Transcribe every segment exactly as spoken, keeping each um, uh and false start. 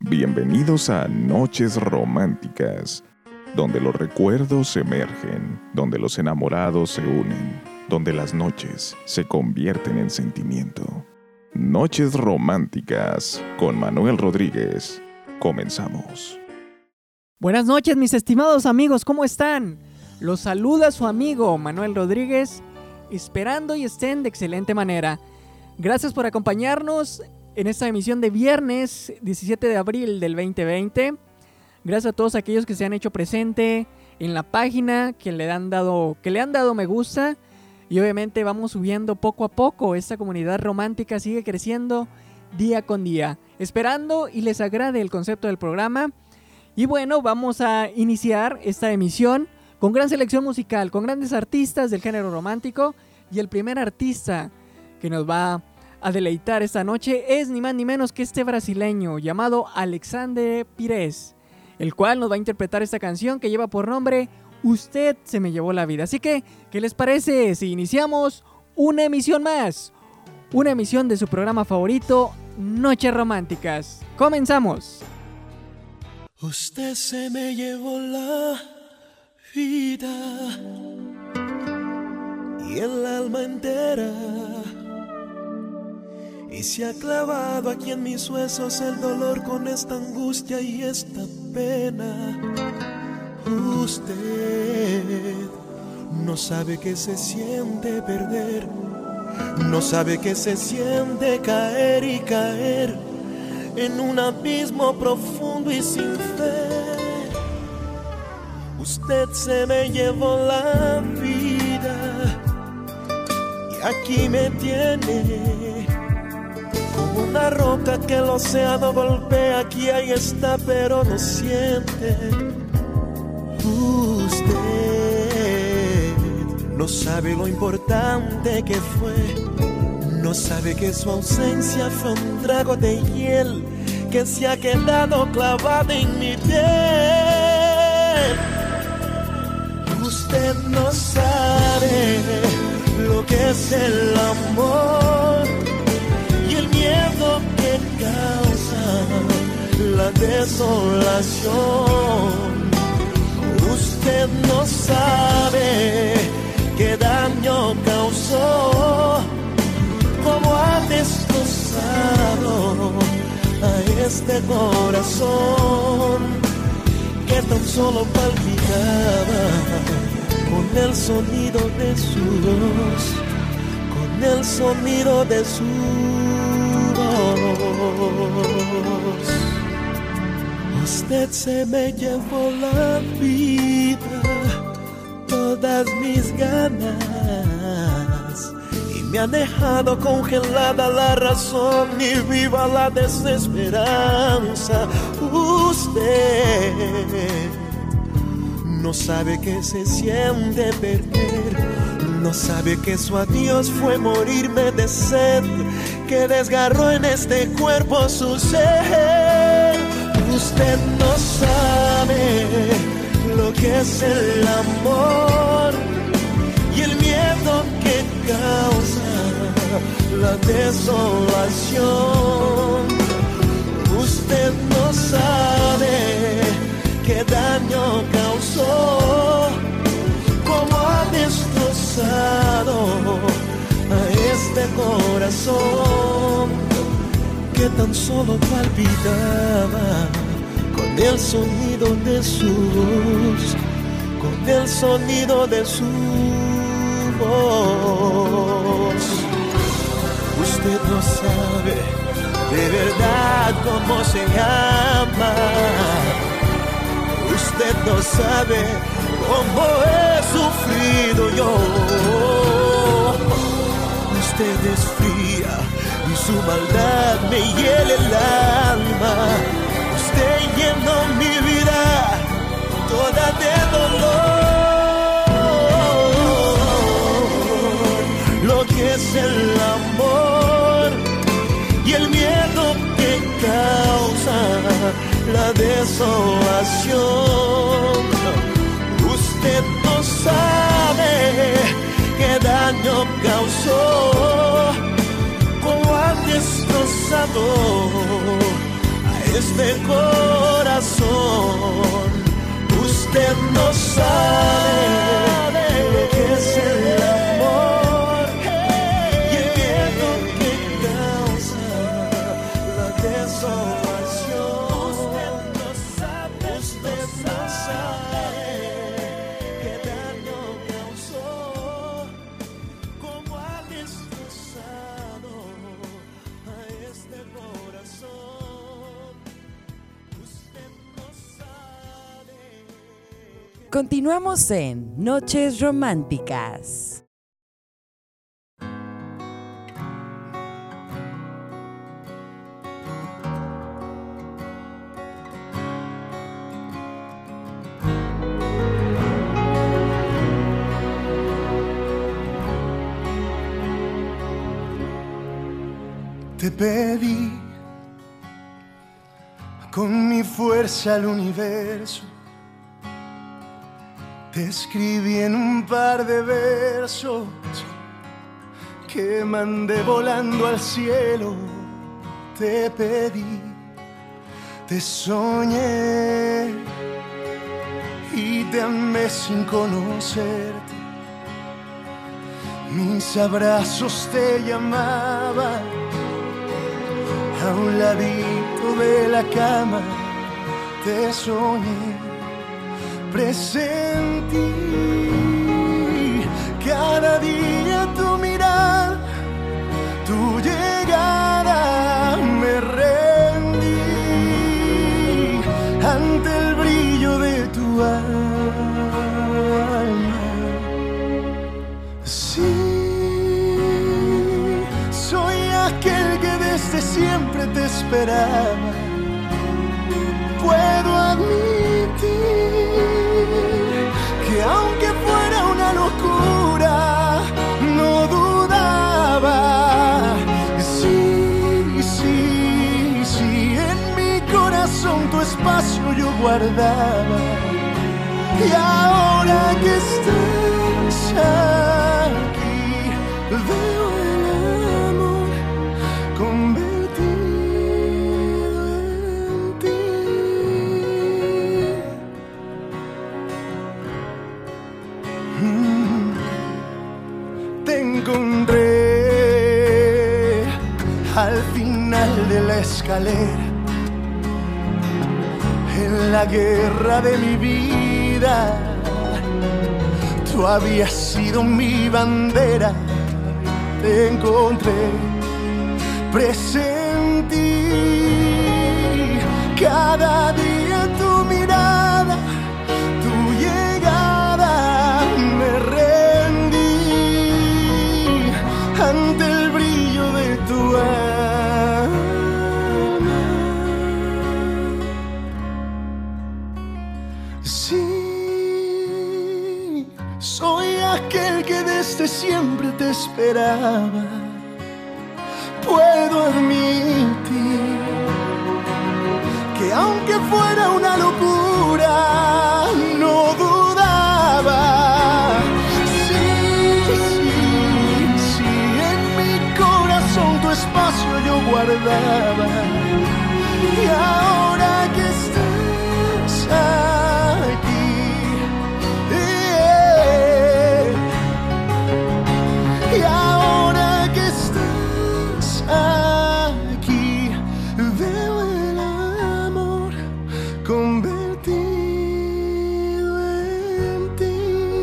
Bienvenidos a Noches Románticas, donde los recuerdos emergen, donde los enamorados se unen, donde las noches se convierten en sentimiento. Noches Románticas con Manuel Rodríguez. Comenzamos. Buenas noches, mis estimados amigos, ¿cómo están? Los saluda su amigo Manuel Rodríguez, esperando y estén de excelente manera. Gracias por acompañarnos en esta emisión de viernes diecisiete de abril del veinte veinte. Gracias a todos aquellos que se han hecho presente en la página, que le han dado, que le han dado me gusta. Y obviamente vamos subiendo poco a poco. Esta comunidad romántica sigue creciendo día con día. Esperando y les agrade el concepto del programa. Y bueno, vamos a iniciar esta emisión con gran selección musical, con grandes artistas del género romántico. Y el primer artista que nos va a deleitar esta noche es ni más ni menos que este brasileño llamado Alexandre Pires, el cual nos va a interpretar esta canción que lleva por nombre Usted se me llevó la vida. Así que, ¿qué les parece si iniciamos una emisión más? Una emisión de su programa favorito, Noches Románticas. ¡Comenzamos! Usted se me llevó la vida y el alma entera, y se ha clavado aquí en mis huesos el dolor con esta angustia y esta pena. Usted no sabe que se siente perder, no sabe que se siente caer y caer en un abismo profundo y sin fe. Usted se me llevó la vida y aquí me tiene como una roca que el océano golpea. Aquí ahí está pero no siente. Usted no sabe lo importante que fue, no sabe que su ausencia fue un trago de hiel que se ha quedado clavado en mi piel. Usted no sabe lo que es el amor y el miedo que causa la desolación. Usted no sabe qué daño causó, cómo ha destrozado a este corazón que tan solo palpitaba con el sonido de su voz, con el sonido de su voz. Usted se me llevó la vida, todas mis ganas, y me ha dejado congelada la razón y viva la desesperanza. Usted no sabe que se siente perder, no sabe que su adiós fue morirme de sed, que desgarró en este cuerpo su ser. Usted no sabe lo que es el amor y el miedo que causa la desolación. Usted no sabe qué daño causó, cómo ha destrozado a este corazón que tan solo palpitaba con el sonido de su voz, con el sonido de su voz. Usted no sabe de verdad cómo se llama, usted no sabe cómo he sufrido yo. Usted es fría y su maldad me hiela el alma. Usted llenó mi vida toda de dolor. Lo que es el amor y el miedo que causa la desolación. Usted no sabe qué daño causó, cómo ha destrozado a este corazón. Usted no sabe lo que es el amor y el miedo que causa la desolación. Usted no sabe, usted no sabe qué daño causó, cómo ha destrozado a este corazón. Usted no sabe. Continuamos en Noches Románticas. Te pedí con mi fuerza al universo, te escribí en un par de versos que mandé volando al cielo. Te pedí, te soñé y te amé sin conocerte. Mis abrazos te llamaban a un ladito de la cama, te soñé, presentí cada día tu mirada, tu llegada, me rendí ante el brillo de tu alma. Sí, soy aquel que desde siempre te esperaba. Puedo admitir que aunque fuera una locura, no dudaba. Sí, sí, sí, en mi corazón tu espacio yo guardaba. Y ahora que estás aquí, veo el amor convertido en ti. Mm. Te encontré al final de la escalera, en la guerra de mi vida. Tú habías sido mi bandera, te encontré, presentí cada día tu mirada, tu llegada, me rendí ante el brillo de tu alma. Sí, soy aquel que desde siempre te esperaba. Puedo admitir que aunque fuera una locura, no dudaba. Sí, sí, sí, en mi corazón tu espacio yo guardaba. Y ahora que estás aquí, yeah, y ahora que estás aquí, veo el amor convertido en ti.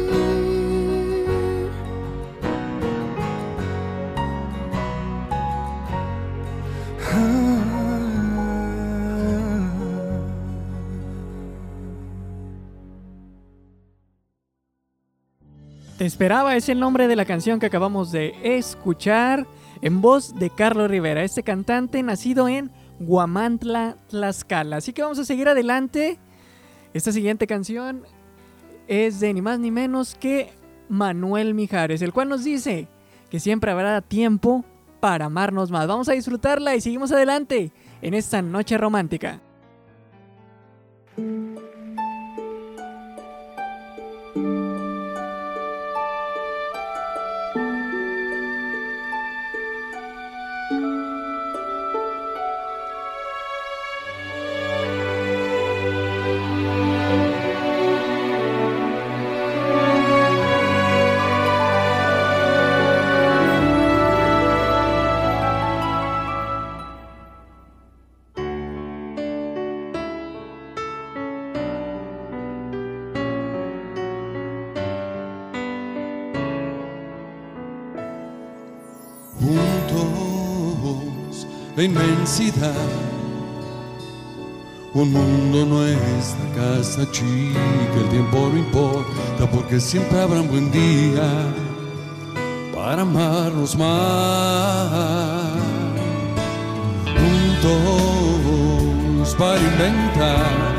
Te esperaba es el nombre de la canción que acabamos de escuchar en voz de Carlos Rivera, este cantante nacido en Huamantla, Tlaxcala. Así que vamos a seguir adelante. Esta siguiente canción es de ni más ni menos que Manuel Mijares, el cual nos dice que siempre habrá tiempo para amarnos más. Vamos a disfrutarla y seguimos adelante en esta noche romántica. la inmensidad. Un mundo, nuestra casa chica, el tiempo no importa porque siempre habrá un buen día para amarnos más. Juntos para inventar,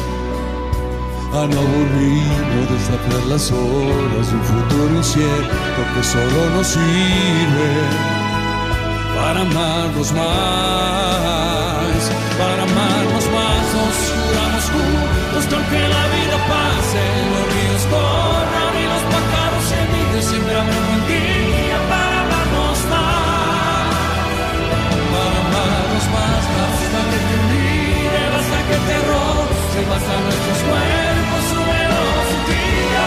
a no aburrirnos, desafiar las horas de un futuro incierto que solo nos sirve para amarnos más, para amarnos más. Nos juramos juntos que aunque la vida pase, los ríos corran y los pájaros se miden, siempre habrá un buen día para amarnos más, para amarnos más. Basta que te mire, basta que te roce, basta nuestros cuerpos, su velocidad.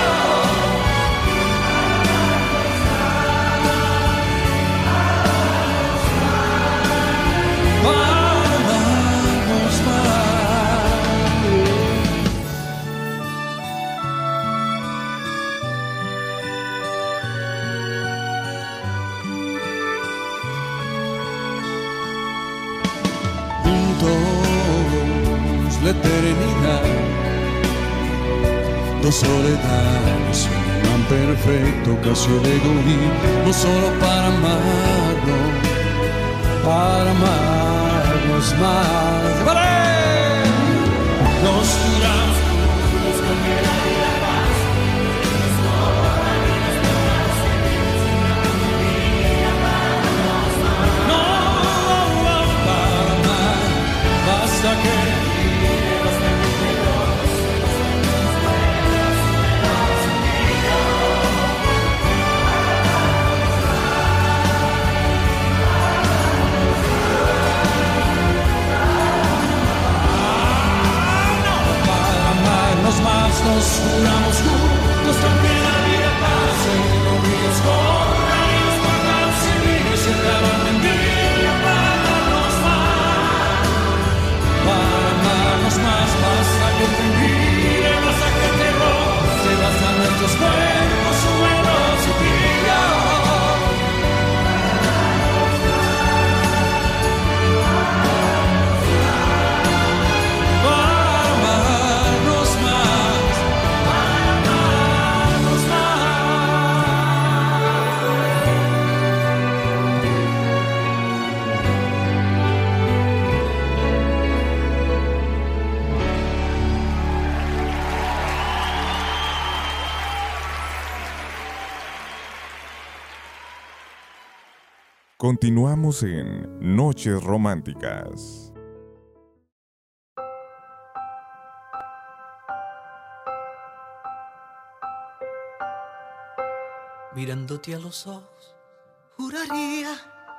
La eternidad, dos soledades, un imán perfecto, casi de unir, no solo para amarnos, para amarnos más. ¡Vale! Nos juramos juntos con que la vida pasa, nos corran y nos pájaros se miden, siempre habrá un buen día para amarnos más. No, no, para amar, basta que más. Nos juramos juntos que aunque la vida pase, los ríos corran y los pájaros se miden, siempre habrá un buen día para amarnos más, para amarnos más. Basta que te mire, basta que te roce, basta nuestros cuerpos, su velocidad. Continuamos en Noches Románticas. Mirándote a los ojos, juraría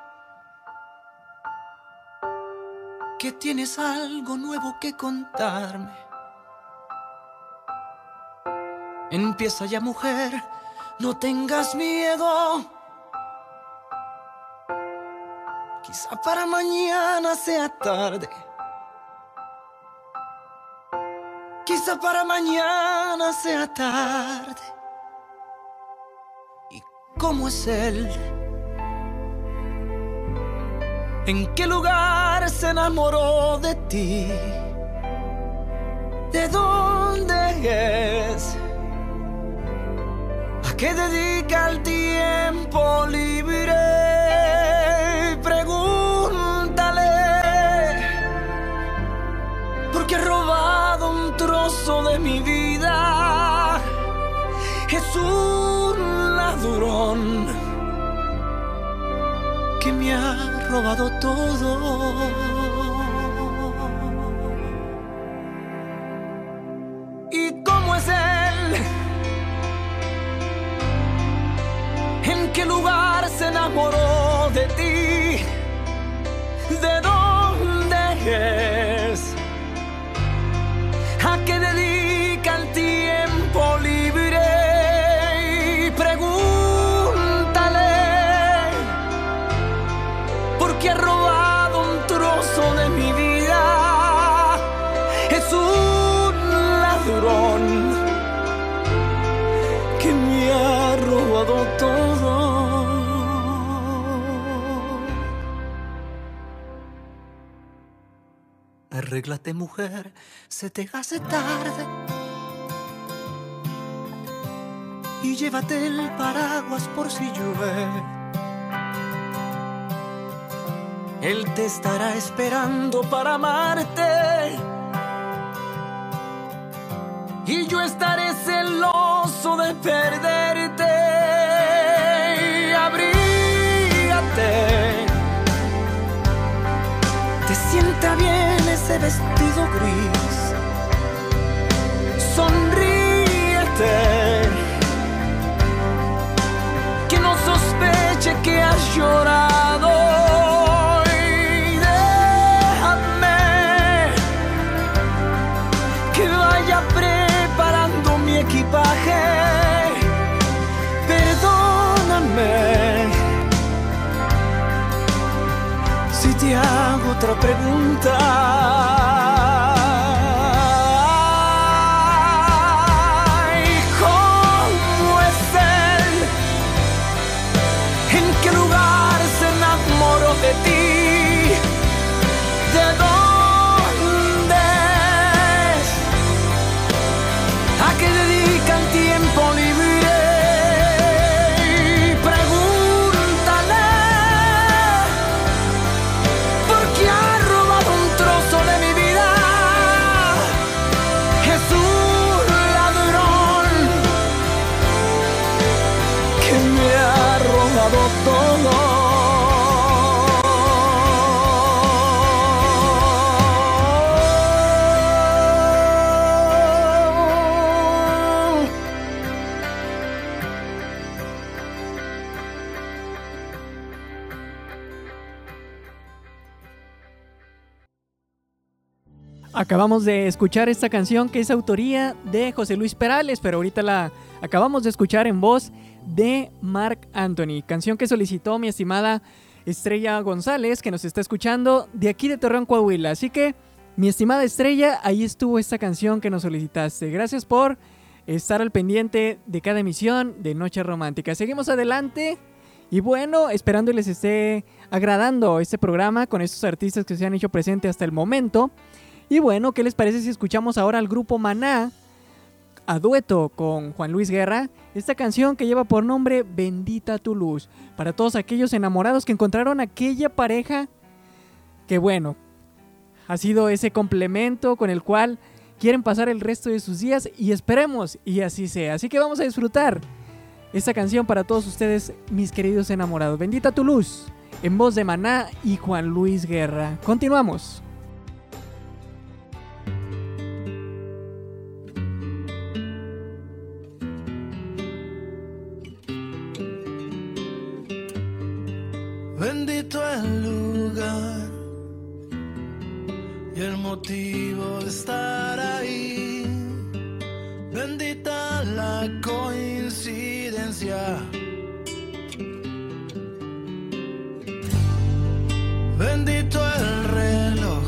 que tienes algo nuevo que contarme. Empieza ya, mujer, no tengas miedo. Quizá para mañana sea tarde. Quizá para mañana sea tarde. ¿Y cómo es él? ¿En qué lugar se enamoró de ti? ¿De dónde es? ¿A qué dedica el tiempo libre? Porque he robado un trozo de mi vida. Es un ladrón que me ha robado todo. ¿Y cómo es él? ¿En qué lugar se enamoró de ti? ¿De dónde es? ¿A qué dedica el tiempo libre? Y pregúntale, porque ha robado un trozo de mi vida. Es un ladrón que me ha robado todo. Arréglate, mujer, se te hace tarde. Y llévate el paraguas por si llueve. Él te estará esperando para amarte. Y yo estaré celoso de perderte. Abrígate. Te sienta bien ese vestido gris. Sonríete. Que no sospeche que has llorado. Y déjame que vaya preparando mi equipaje. Perdóname si te hago otra pregunta. De ti, ¿de dónde es? ¿A qué dedican tiempo libre? Pregúntale, porque ha robado un trozo de mi vida. Es un ladrón que me ha robado todo. Acabamos de escuchar esta canción que es autoría de José Luis Perales, pero ahorita la acabamos de escuchar en voz de Marc Anthony, canción que solicitó mi estimada Estrella González, que nos está escuchando de aquí de Torreón, Coahuila. Así que, mi estimada Estrella, ahí estuvo esta canción que nos solicitaste. Gracias por estar al pendiente de cada emisión de Noche Romántica. Seguimos adelante y bueno, esperando les esté agradando este programa con estos artistas que se han hecho presentes hasta el momento. Y bueno, ¿qué les parece si escuchamos ahora al grupo Maná a dueto con Juan Luis Guerra? Esta canción que lleva por nombre Bendita tu luz. Para todos aquellos enamorados que encontraron aquella pareja que bueno, ha sido ese complemento con el cual quieren pasar el resto de sus días y esperemos y así sea. Así que vamos a disfrutar esta canción para todos ustedes, mis queridos enamorados. Bendita tu luz, en voz de Maná y Juan Luis Guerra. Continuamos. Bendito el lugar y el motivo de estar ahí. Bendita la coincidencia. Bendito el reloj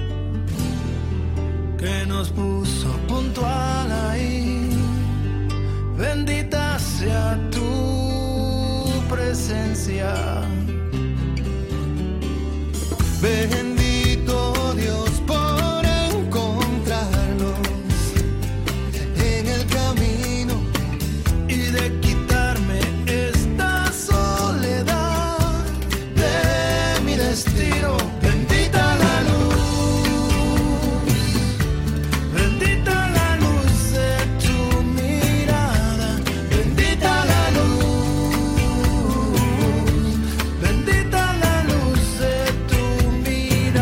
que nos puso puntual ahí. Bendita sea tu presencia. Bendito Dios por encontrarnos en el camino y de quitarme esta soledad de mi destino. Bendita la luz, bendita la luz de tu mirada, bendita la luz, bendita la luz de tu mirada.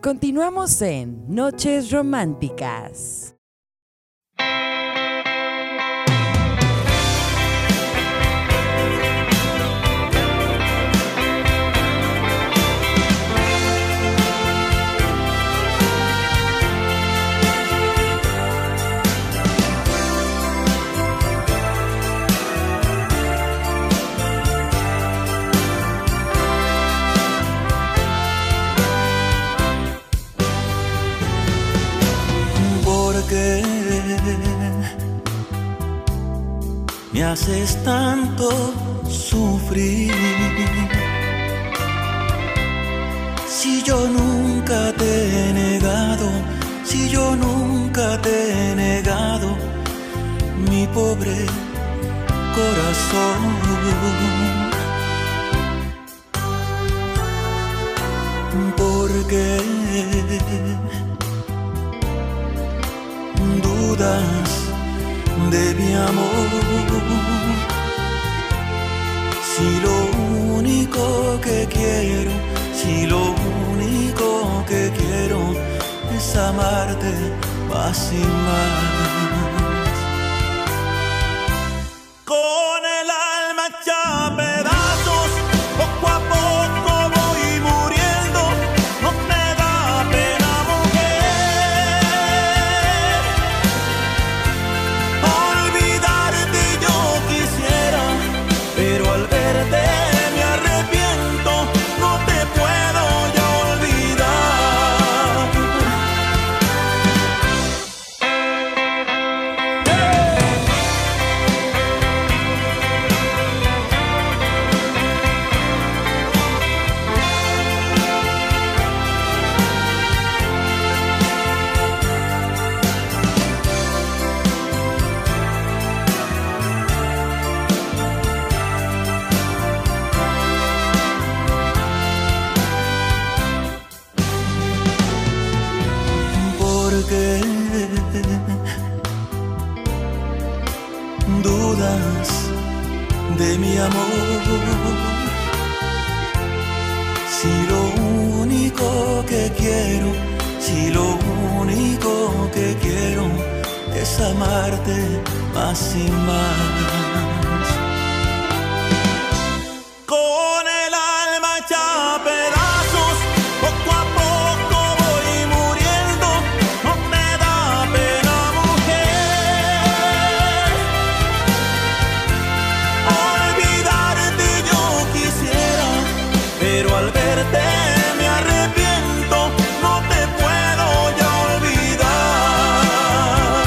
Continuamos en Noches Románticas. Me haces tanto sufrir. Si yo nunca te he negado, si yo nunca te he negado, mi pobre corazón. Porque dudas de mi amor, si lo único que quiero, si lo único que quiero es amarte más y más. Con el alma hecha a pedazos, poco a poco voy muriendo, no me da pena, mujer. Olvidarte yo quisiera, pero al verte me arrepiento, no te puedo ya olvidar. Porque dudas de mi amor, si lo único que quiero, si lo único que quiero es amarte más y más. Con el alma hecha a pedazos, poco a poco voy muriendo, no me da pena, mujer. Olvidarte yo quisiera, pero al verte me arrepiento, no te puedo ya olvidar.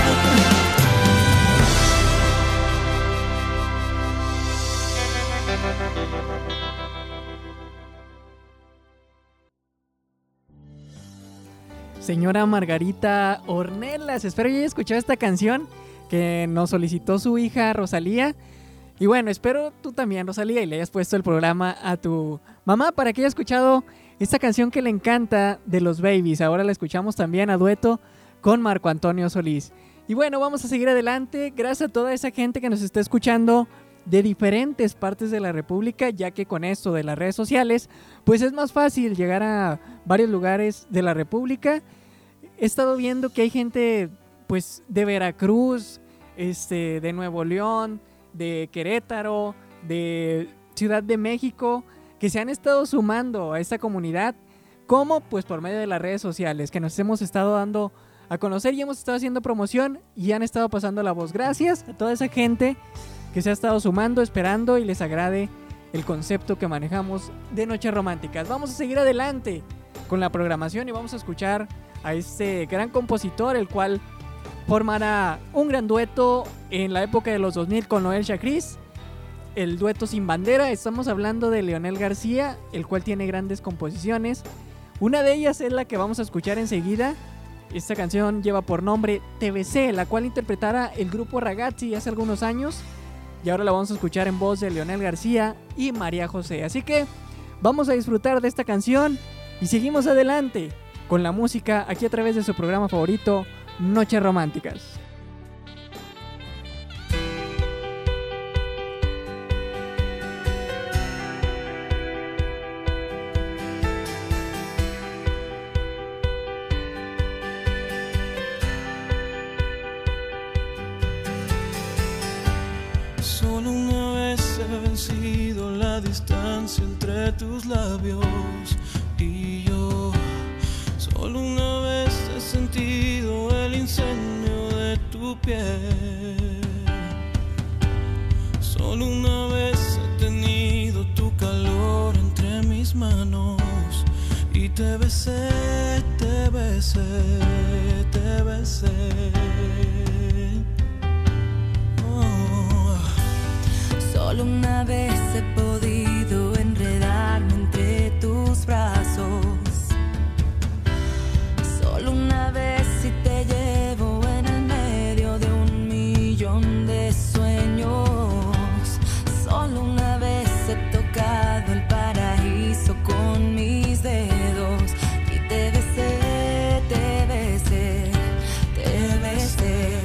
Señora Margarita Ornelas, espero que haya escuchado esta canción que nos solicitó su hija Rosalía. Y bueno, espero tú también, Rosalía, y le hayas puesto el programa a tu mamá para que haya escuchado esta canción que le encanta de los Babies. Ahora la escuchamos también a dueto con Marco Antonio Solís. Y bueno, vamos a seguir adelante. Gracias a toda esa gente que nos está escuchando de diferentes partes de la República, ya que con esto de las redes sociales, pues es más fácil llegar a varios lugares de la República. He estado viendo que hay gente pues de Veracruz, este, de Nuevo León, de Querétaro, de Ciudad de México, que se han estado sumando a esta comunidad, como pues por medio de las redes sociales, que nos hemos estado dando a conocer y hemos estado haciendo promoción y han estado pasando la voz. Gracias a toda esa gente que se ha estado sumando, esperando y les agrade el concepto que manejamos de Noches Románticas. Vamos a seguir adelante con la programación y vamos a escuchar a este gran compositor, el cual formará un gran dueto en la época de los dos mil con Noel Chacris, el dueto Sin Bandera. Estamos hablando de Leonel García, el cual tiene grandes composiciones. Una de ellas es la que vamos a escuchar enseguida. Esta canción lleva por nombre T V C, la cual interpretara el grupo Ragazzi hace algunos años, y ahora la vamos a escuchar en voz de Leonel García y María José. Así que vamos a disfrutar de esta canción y seguimos adelante con la música aquí a través de su programa favorito, Noches Románticas. la distancia entre tus labios y yo. Solo una vez he sentido el incendio de tu piel. Solo una vez he tenido tu calor entre mis manos y te besé, te besé, te besé. Oh. Solo una vez he podido enredarme entre tus brazos. Solo una vez y te llevo en el medio de un millón de sueños. Solo una vez he tocado el paraíso con mis dedos y te besé, te besé, te besé.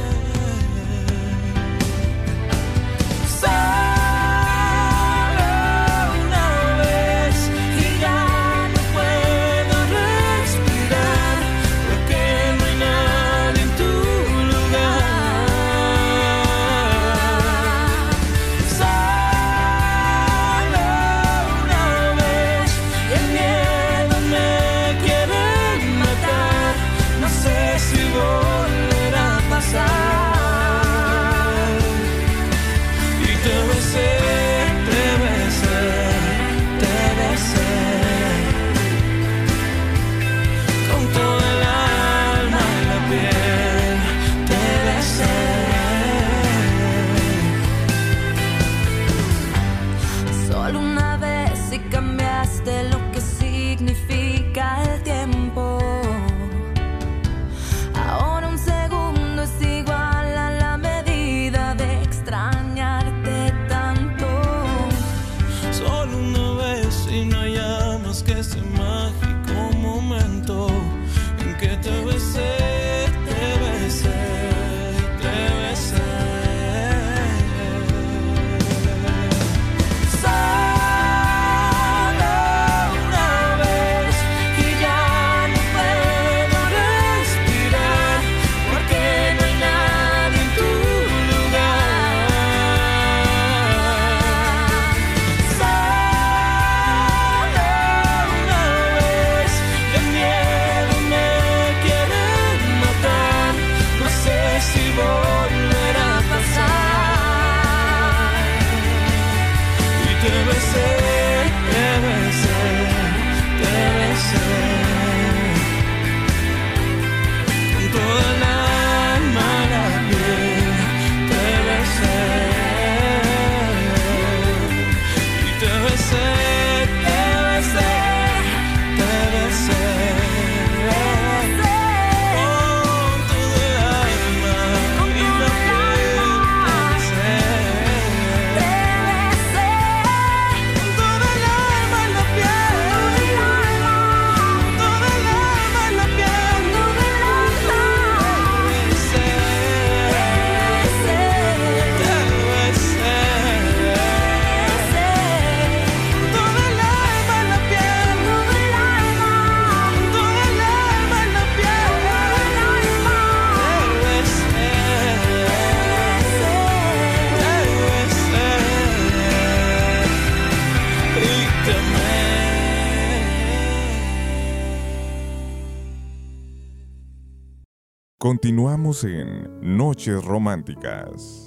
Continuamos en Noches Románticas.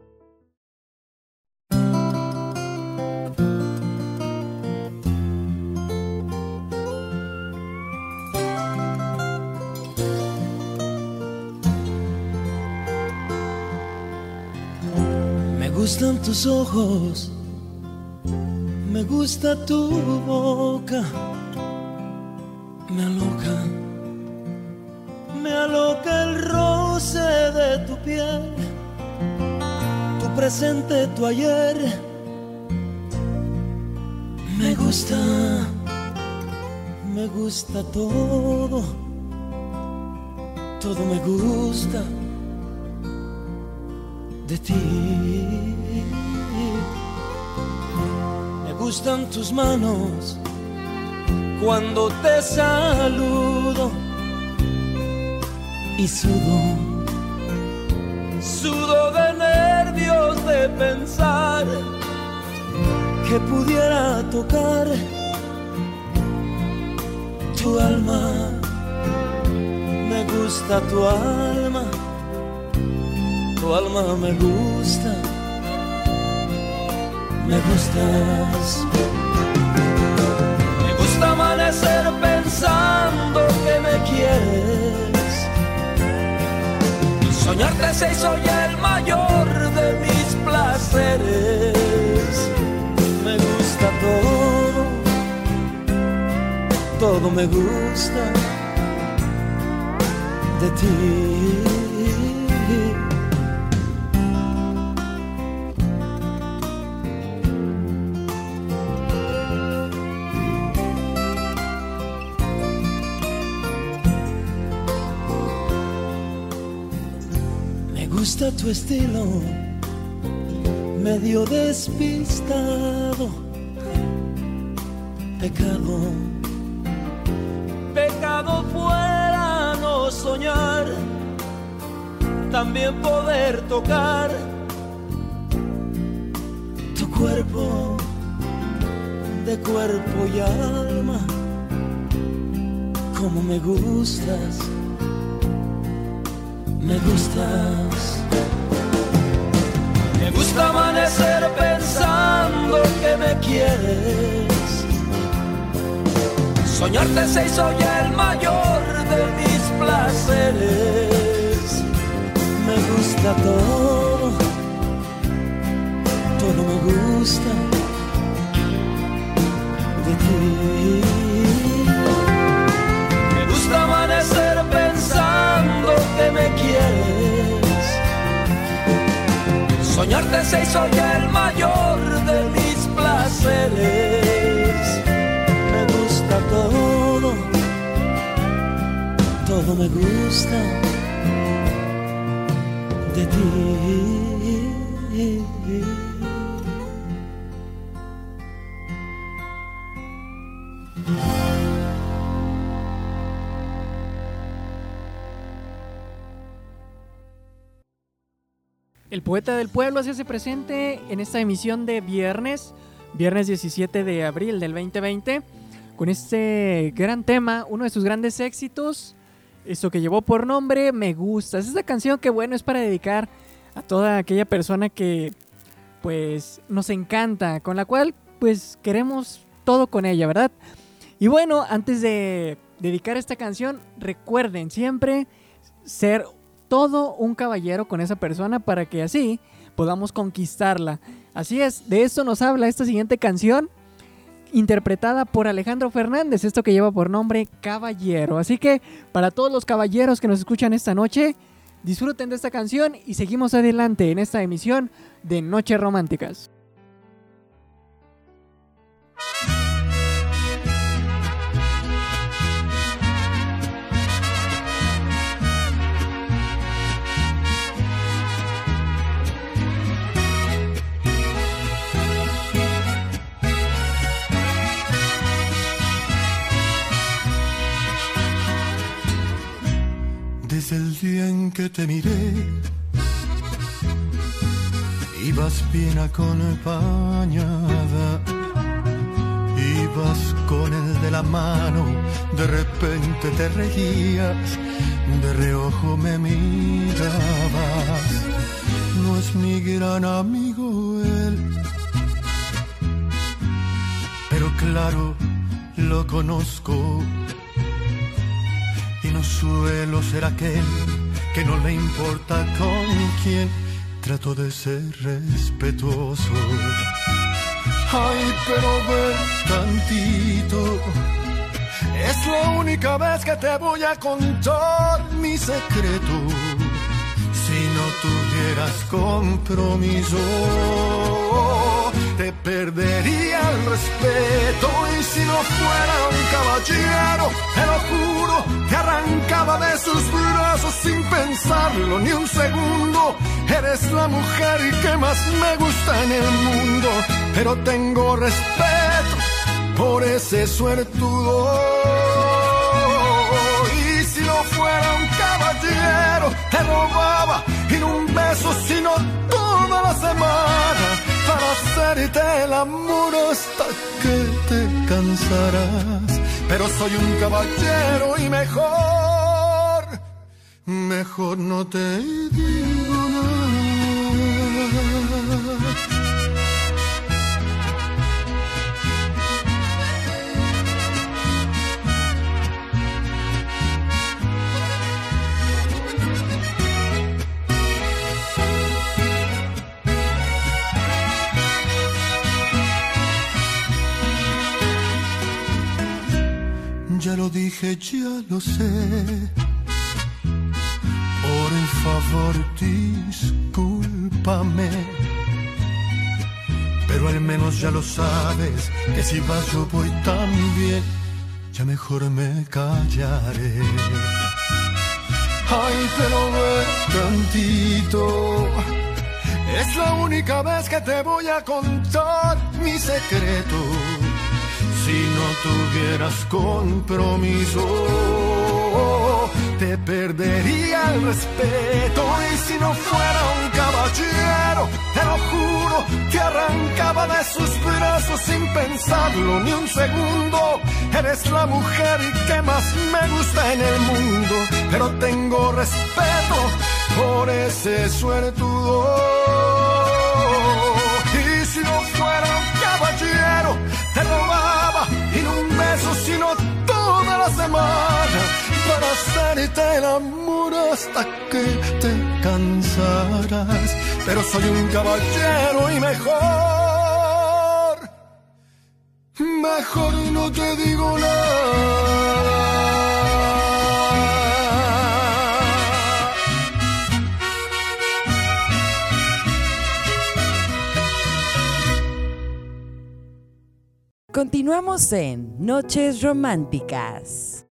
Me gustan tus ojos, me gusta tu boca, me aloca. Me aloca el roce de tu piel, tu presente, tu ayer. Me gusta, me gusta todo, todo me gusta de ti. Me gustan tus manos cuando te saludo. Y sudo, sudo de nervios de pensar que pudiera tocar tu alma. Me gusta tu alma, tu alma me gusta, me gustas. Me gusta amanecer pensando que me quieres. Soñarte se hizo ya el mayor de mis placeres. Me gusta todo, todo me gusta de ti. Me gusta tu estilo, medio despistado. Pecado, pecado fuera no soñar, también poder tocar tu cuerpo, de cuerpo y alma. Como me gustas, me gustas. Me gusta amanecer pensando que me quieres. Soñarte se hizo ya el mayor de mis placeres. Me gusta todo, todo me gusta de ti. Me gusta amanecer pensando que me quieres. Soñarte se hizo ya el mayor de mis placeres. Me gusta todo, todo me gusta de ti. El poeta del pueblo se hace presente en esta emisión de viernes, viernes diecisiete de abril del veinte veinte, con este gran tema, uno de sus grandes éxitos, esto que llevó por nombre Me Gustas. Esta canción que bueno es para dedicar a toda aquella persona que pues nos encanta, con la cual pues queremos todo con ella, ¿verdad? Y bueno, antes de dedicar esta canción, recuerden siempre ser todo un caballero con esa persona para que así podamos conquistarla. Así es, de esto nos habla esta siguiente canción, interpretada por Alejandro Fernández, esto que lleva por nombre Caballero. Así que para todos los caballeros que nos escuchan esta noche, disfruten de esta canción y seguimos adelante en esta emisión de Noches Románticas. Desde el día en que te miré, ibas bien acompañada, ibas con el de la mano, de repente te reías, de reojo me mirabas. No es mi gran amigo él, pero claro, lo conozco. Y no suelo ser aquel que no le importa con quién. Trato de ser respetuoso. Ay, pero ven tantito. Es la única vez que te voy a contar mi secreto. Si no tuvieras compromiso, te perdería el respeto. Y si no fuera un caballero, te lo juro, te arrancaba de sus brazos sin pensarlo ni un segundo. Eres la mujer que más me gusta en el mundo, pero tengo respeto por ese suertudo. Y si no fuera un caballero, te robaba y no un beso, sino toda la semana, para hacerte el amor hasta que te cansarás. Pero soy un caballero y mejor, mejor no te digo nada. Ya lo dije, ya lo sé. Por favor, discúlpame. Pero al menos ya lo sabes, que si vas yo voy también. Ya mejor me callaré. Ay, pero ve tantito. Es la única vez que te voy a contar mi secreto. Si no tuvieras compromiso, te perdería el respeto. Y si no fuera un caballero, te lo juro, te arrancaba de sus brazos sin pensarlo ni un segundo. Eres la mujer que más me gusta en el mundo, pero tengo respeto por ese suertudo. Y si no fuera un caballero, te robaba y no un beso, sino toda la semana, para hacerte el amor hasta que te cansarás. Pero soy un caballero y mejor, mejor no te digo nada. Continuamos en Noches Románticas.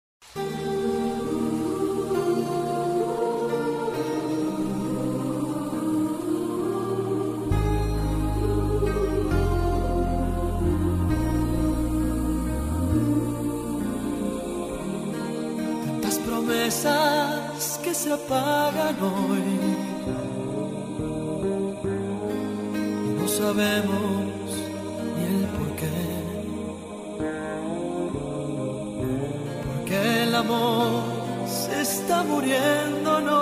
Tantas promesas que se apagan hoy y no sabemos el porqué, porque el amor se está muriendo, no,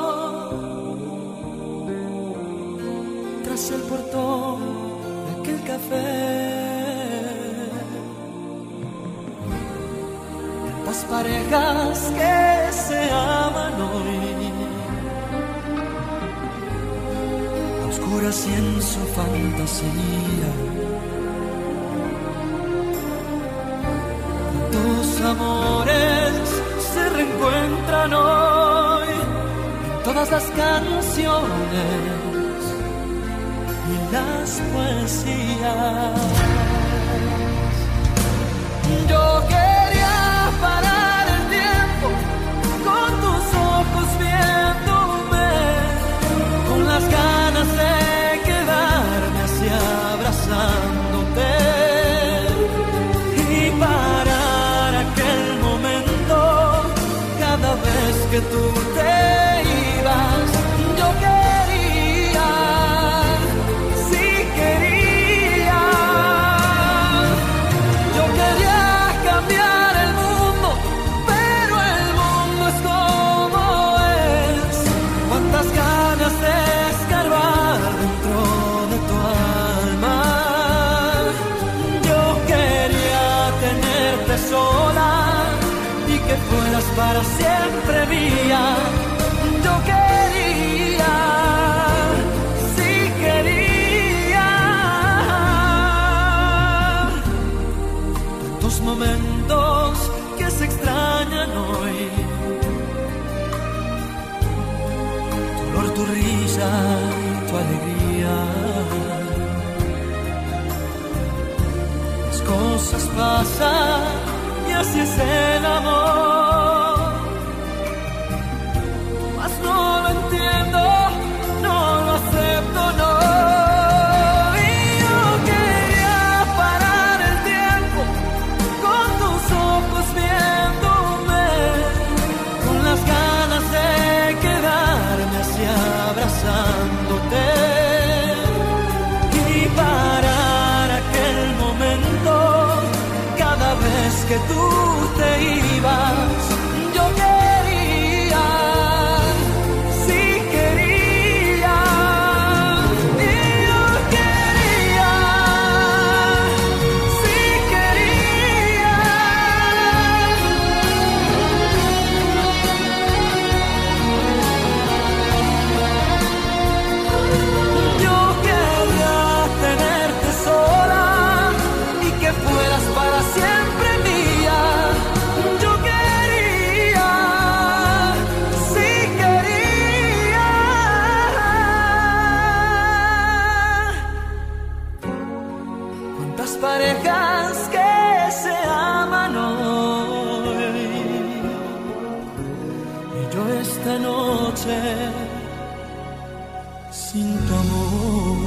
tras el portón de aquel café. Tantas parejas que se aman hoy, a oscuras y en su fantasía. Tus amores se reencuentran hoy en todas las canciones y las poesías. Yo quería parar el tiempo con tus ojos viéndome, con las ganas de quedarme así abrazándote y parar aquel momento cada vez que tú te ibas. Yo quería, sí quería, yo quería cambiar el mundo, pero el mundo es como es. Cuántas ganas de escarbar dentro de tu alma. Yo quería tenerte sola y que fueras para siempre mía. Yo quería, sí quería. Tantos momentos que se extrañan hoy, tu olor, tu risa y tu alegría. Las cosas pasan y así es el amor, mas no lo entiendo, no lo acepto, no. Y yo quería parar el tiempo con tus ojos viéndome, con las ganas de quedarme así abrazándote y para que tú te ibas, yo quería, sí quería, y yo quería, sí quería. Yo quería tenerte sola y que fueras para siempre mía. Yo quería, sí quería. ¿Cuántas parejas que se aman hoy? Y yo esta noche sin tu amor.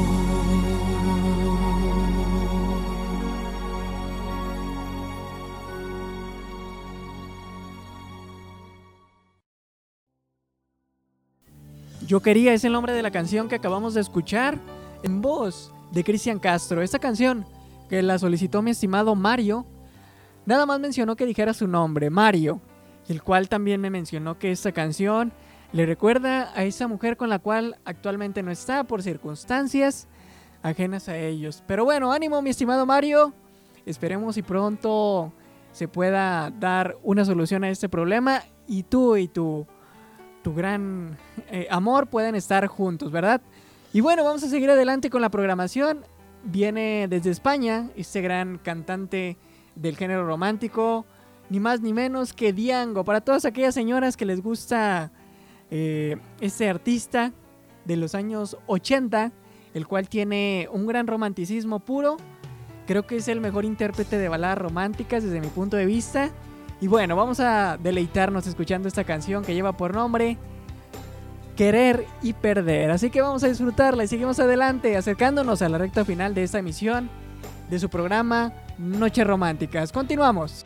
Yo quería es el nombre de la canción que acabamos de escuchar en voz de Cristian Castro. Esta canción que la solicitó mi estimado Mario, nada más mencionó que dijera su nombre, Mario, el cual también me mencionó que esta canción le recuerda a esa mujer con la cual actualmente no está por circunstancias ajenas a ellos. Pero bueno, ánimo mi estimado Mario, esperemos y pronto se pueda dar una solución a este problema y tú y tu, tu gran eh, amor puedan estar juntos, ¿verdad? Y bueno, vamos a seguir adelante con la programación. Viene desde España este gran cantante del género romántico, ni más ni menos que Diango. Para todas aquellas señoras que les gusta eh, este artista de los años ochenta, el cual tiene un gran romanticismo puro, creo que es el mejor intérprete de baladas románticas desde mi punto de vista. Y bueno, vamos a deleitarnos escuchando esta canción que lleva por nombre Querer y Perder. Así que vamos a disfrutarla y seguimos adelante, acercándonos a la recta final de esta emisión de su programa Noches Románticas. Continuamos.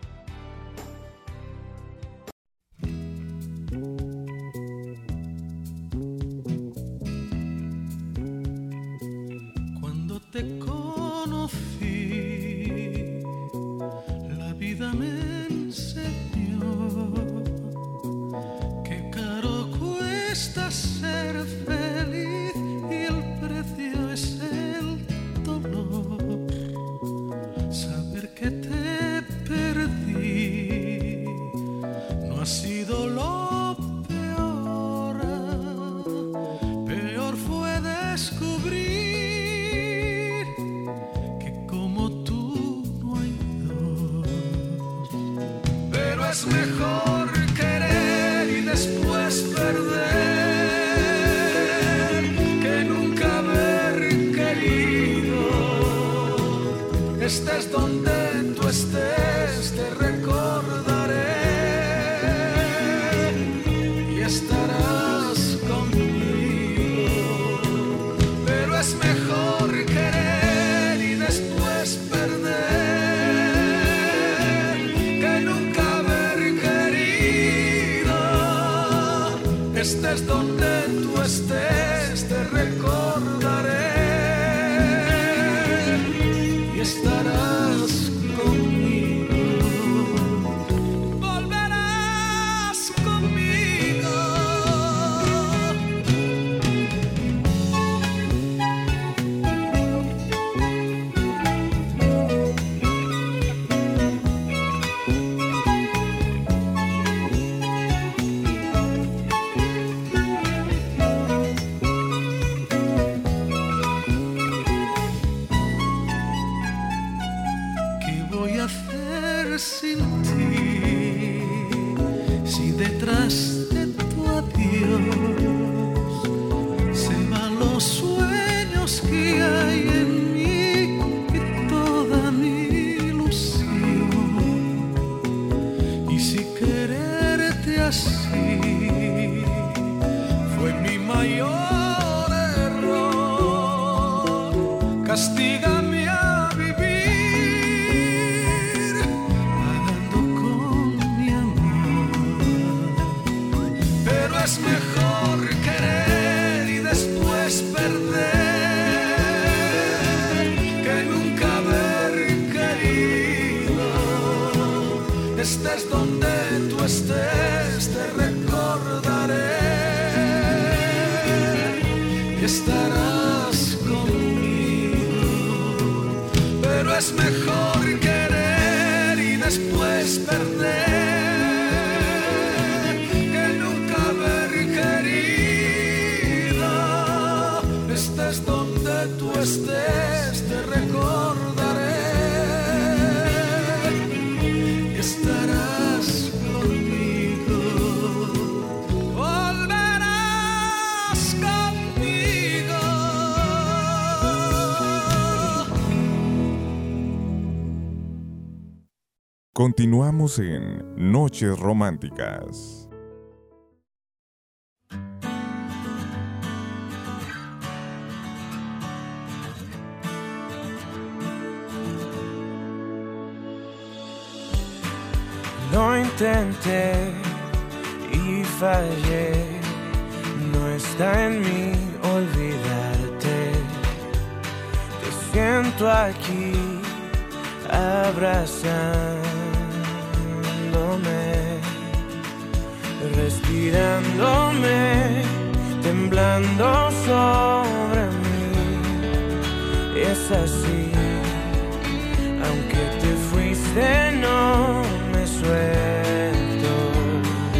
Cuando te conocí, la vida me enseñó que caro cuesta ser feliz y el precio es el dolor. Saber que te perdí no ha sido lo peor. Peor fue descubrir que como tú no hay dos. Pero es mejor querer y después perder que nunca haber querido. Estés donde tú estés, te recordaré y estarás conmigo. Pero es mejor querer y después perder que nunca haber querido. Estés donde tú estés, te recordaré y estarás conmigo. Volverás conmigo. ¿Qué voy a hacer sin ti? Si detrás de tu adiós se van los sueños que hay en mí y toda mi ilusión. Y si quererte así fue mi mayor error, castígame a vivir pagando con mi amor. Pero es mejor querer y después perder que nunca haber querido. estés donde tú estés, te recordaré y estarás conmigo. Pero es mejor querer y después perder que nunca haber querido. Estés donde tú estés, te recordaré y estarás conmigo. Volverás conmigo. Continuamos en Noches Románticas. Lo intenté y fallé, no está en mí olvidarte. Te siento aquí abrazándome, respirándome, temblando sobre mí. Es así, aunque te fuiste no me suelto de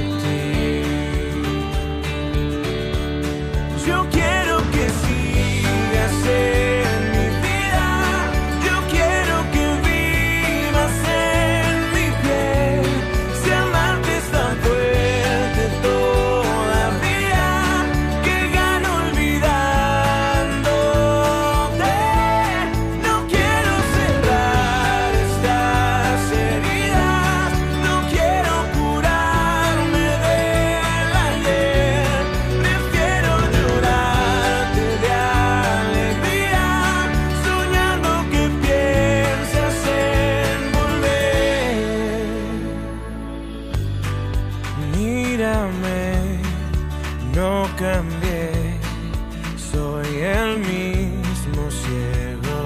ti. Yo quiero que sigas en mi vida, yo quiero que vivas en mi piel. Si amarte es tan fuerte todavía, que gano olvidándote. No quiero cerrar estas heridas, no quiero curarme del ayer. Prefiero llorarte de alegría, soñando que piensas en volver. Mírame, no cambié, soy el mismo ciego.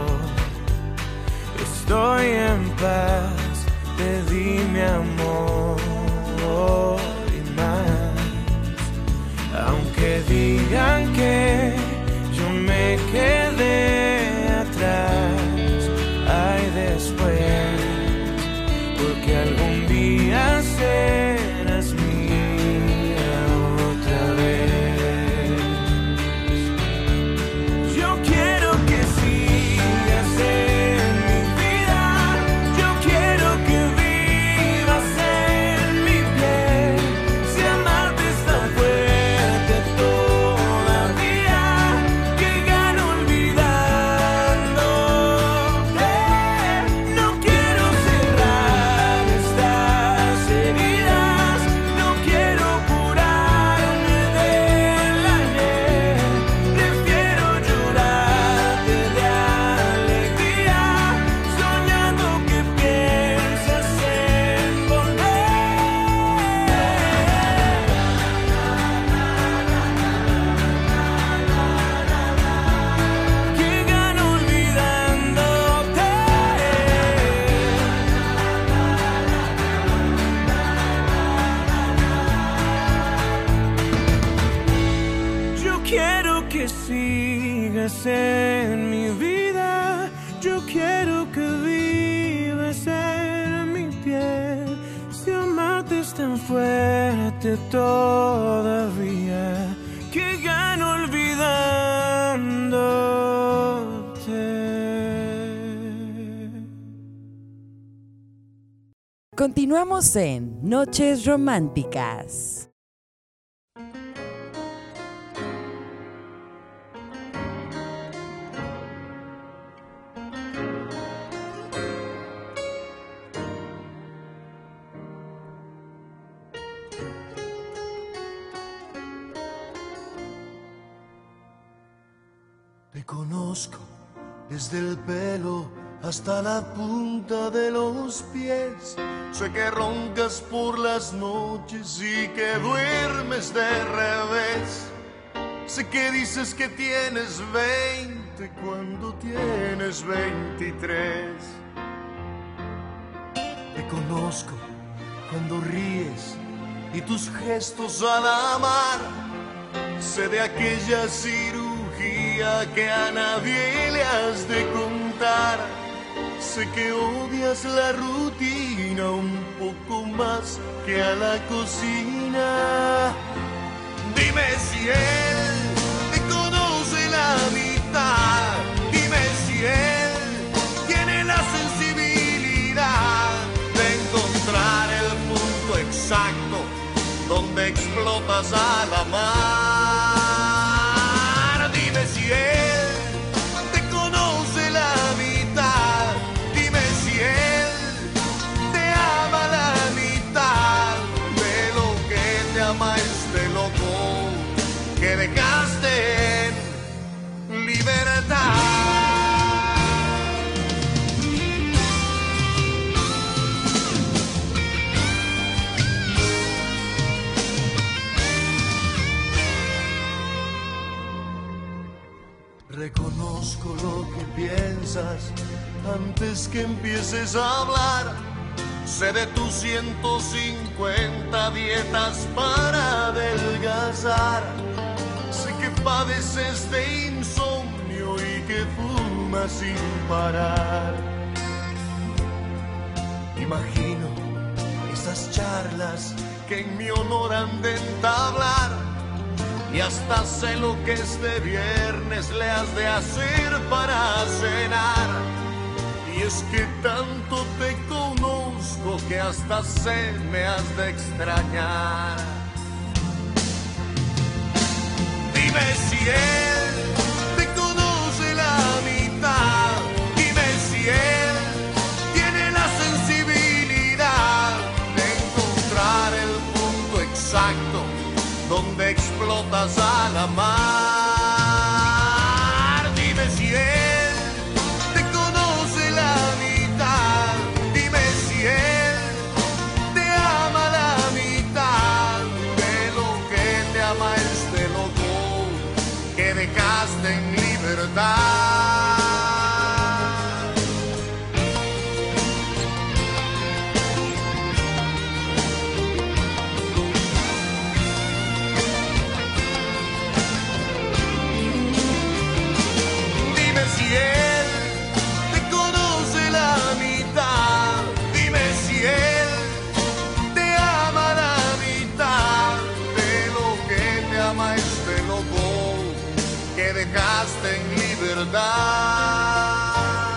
Estoy en paz, te di mi amor y más. Aunque digan que yo me quedé atrás, hay después, porque algún día serás mía otra vez. Yo quiero que sigas en mi vida, yo quiero que vivas en mi piel. Si amarte es tan fuerte todavía, que gano olvidándote. No quiero cerrar estas heridas, no quiero curarme del ayer. Prefiero llorarte de alegría, soñando que piensas en volver. Que gano olvidándote. Yo quiero que sigas en mi vida, yo quiero que vivas en mi piel. Si amarte es tan fuerte todavía, que gano olvidándote. Continuamos en Noches Románticas. Te conozco desde el pelo hasta la punta de los pies. Sé que roncas por las noches y que duermes de revés. Sé que dices que tienes veinte cuando tienes veintitrés. Te conozco cuando ríes y tus gestos al amar. Sé de aquella cirugía que a nadie le has de contar. Sé que odias la rutina un poco más que a la cocina. Dime si él te conoce la mitad. Dime si él tiene la sensibilidad de encontrar el punto exacto donde explotas al amar. Dime si él te conoce la mitad. Dime si él te ama la mitad de lo que te ama este loco que dejaste en libertad. Reconozco lo que piensas antes que empieces a hablar. Sé de tus ciento cincuenta dietas para adelgazar. Sé que padeces de insomnio y que fumas sin parar. Imagino esas charlas que en mi honor han de entablar. Y hasta sé lo que este viernes le has de hacer para cenar. Y es que tanto te conozco que hasta sé me has de extrañar. Dime si él te conoce la mitad. Dime si él tiene la sensibilidad de encontrar el punto exacto donde explotas al amar. Dime si él te conoce la mitad. Dime si él te ama la mitad de lo que te ama este loco que dejaste en libertad. Si él te conoce la mitad. Dime si él te ama la mitad de lo que te ama este loco que dejaste en libertad.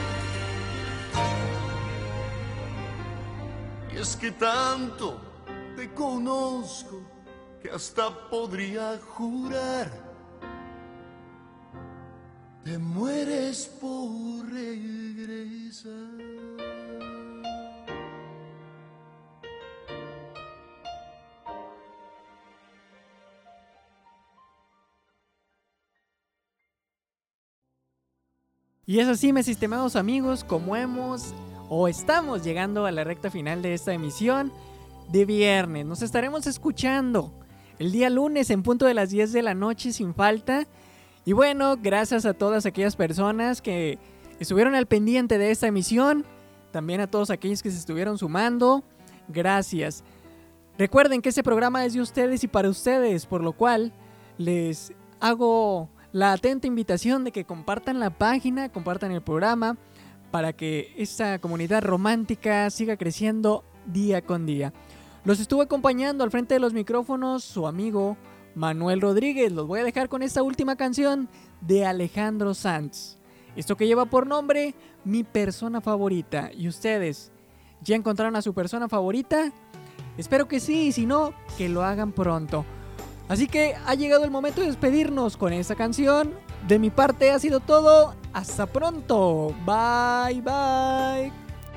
Y es que tanto te conozco que hasta podría jurar te mueres por regresar. Y es así, mis estimados amigos, como hemos o estamos llegando a la recta final de esta emisión de viernes. Nos estaremos escuchando el día lunes en punto de las diez de la noche sin falta. Y bueno, gracias a todas aquellas personas que estuvieron al pendiente de esta emisión. También a todos aquellos que se estuvieron sumando. Gracias. Recuerden que este programa es de ustedes y para ustedes, por lo cual les hago la atenta invitación de que compartan la página, compartan el programa, para que esta comunidad romántica siga creciendo día con día. Los estuvo acompañando al frente de los micrófonos su amigo Manuel Rodríguez. Los voy a dejar con esta última canción de Alejandro Sanz. Esto que lleva por nombre Mi Persona Favorita. ¿Y ustedes ya encontraron a su persona favorita? Espero que sí, y si no, que lo hagan pronto. Así que ha llegado el momento de despedirnos con esta canción. De mi parte ha sido todo. Hasta pronto. Bye, bye.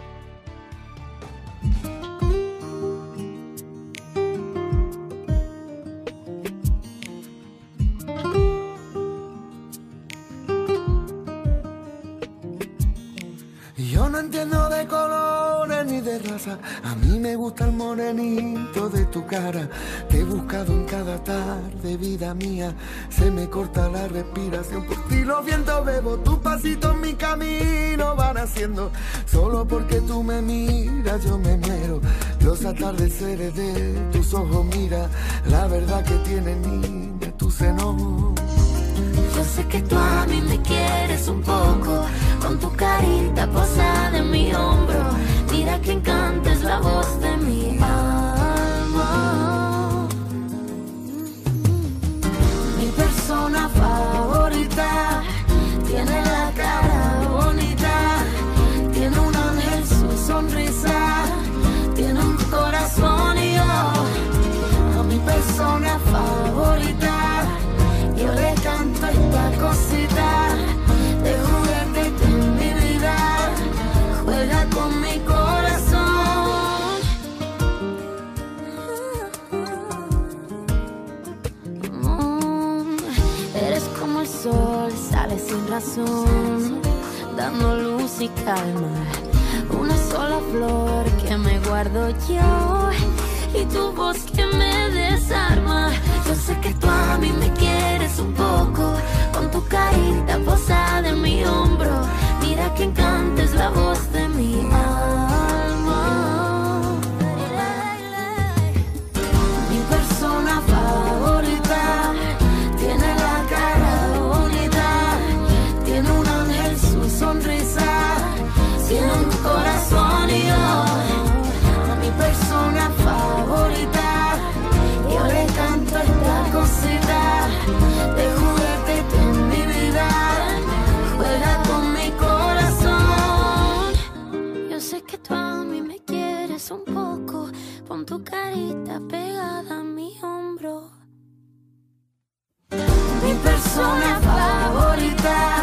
Yo no entiendo de colores ni de raza. A mí me gusta el morenito de tu cara. Te he buscado en cada tarde, vida mía. Se me corta la respiración. Por ti los vientos bebo, tus pasitos mi camino van haciendo. Solo porque tú me miras yo me muero. los atardeceres de tus ojos, mira la verdad que tiene niña tu seno. Yo sé que tú a mí me quieres un poco, con tu carita posada en mi hombro. Mira que encanta es la voz de mi alma. Mi persona favorita tiene la cara bonita, tiene un ángel su sonrisa, tiene un corazón y yo, a mi persona favorita, yo le canto esta cosita de juguete en mi vida, juega con mi corazón. Mm, eres como el sol, sale sin razón, dando luz y calma. Una sola flor que me guardo yo y tu voz que me desarma. Yo sé que tú a mí me quieres un poco, con tu carita posada en mi hombro. Mira que encanta es la voz de mi alma. Mi persona favorita tiene la cara bonita, tiene un ángel su sonrisa, tiene un corazón y yo, a mi persona favorita, yo le canto esta cosita de juguete en mi vida, juega con mi corazón. Yo sé que tú a mí me quieres un poco, pon tu carita pegada a mi hombro. Mi persona favorita